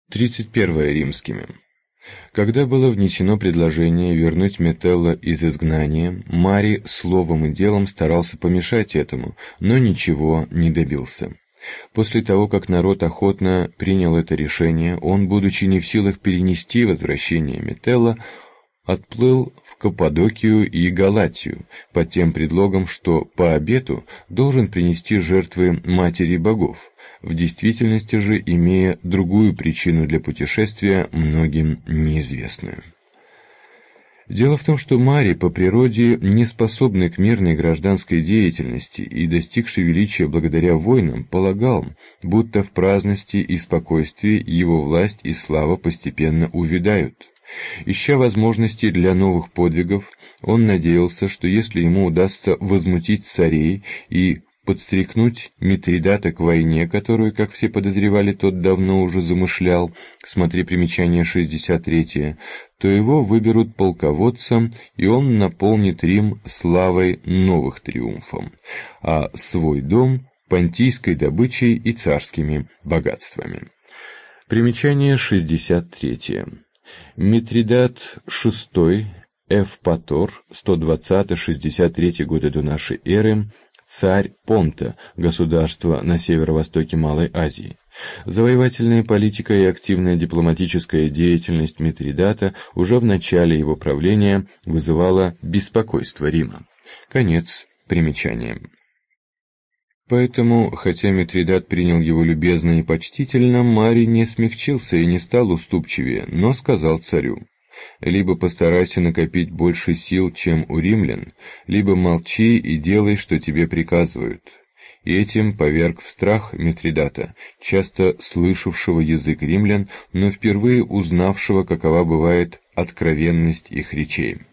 31 римскими. Когда было внесено предложение вернуть Метелла из изгнания, Марий словом и делом старался помешать этому, но ничего не добился. После того, как народ охотно принял это решение, он, будучи не в силах перенести возвращение Метелла, отплыл в Каппадокию и Галатию под тем предлогом, что по обету должен принести жертвы матери богов, в действительности же имея другую причину для путешествия, многим неизвестную. Дело в том, что Марий по природе не способный к мирной гражданской деятельности и достигший величия благодаря войнам, полагал, будто в праздности и спокойствии его власть и слава постепенно увядают. Ища возможностей для новых подвигов, он надеялся, что если ему удастся возмутить царей и подстрекнуть Митридата к войне, которую, как все подозревали, тот давно уже замышлял, смотри примечание 63, то его выберут полководцем, и он наполнит Рим славой новых триумфов, а свой дом — понтийской добычей и царскими богатствами. Примечание 63. Митридат VI Эвпатор, 120-63 годы до нашей эры, царь Понта, государство на северо-востоке Малой Азии. Завоевательная политика и активная дипломатическая деятельность Митридата уже в начале его правления вызывала беспокойство Рима. Конец примечания. Поэтому, хотя Митридат принял его любезно и почтительно, Марий не смягчился и не стал уступчивее, но сказал царю: «Либо постарайся накопить больше сил, чем у римлян, либо молчи и делай, что тебе приказывают». И этим поверг в страх Митридата, часто слышавшего язык римлян, но впервые узнавшего, какова бывает откровенность их речей.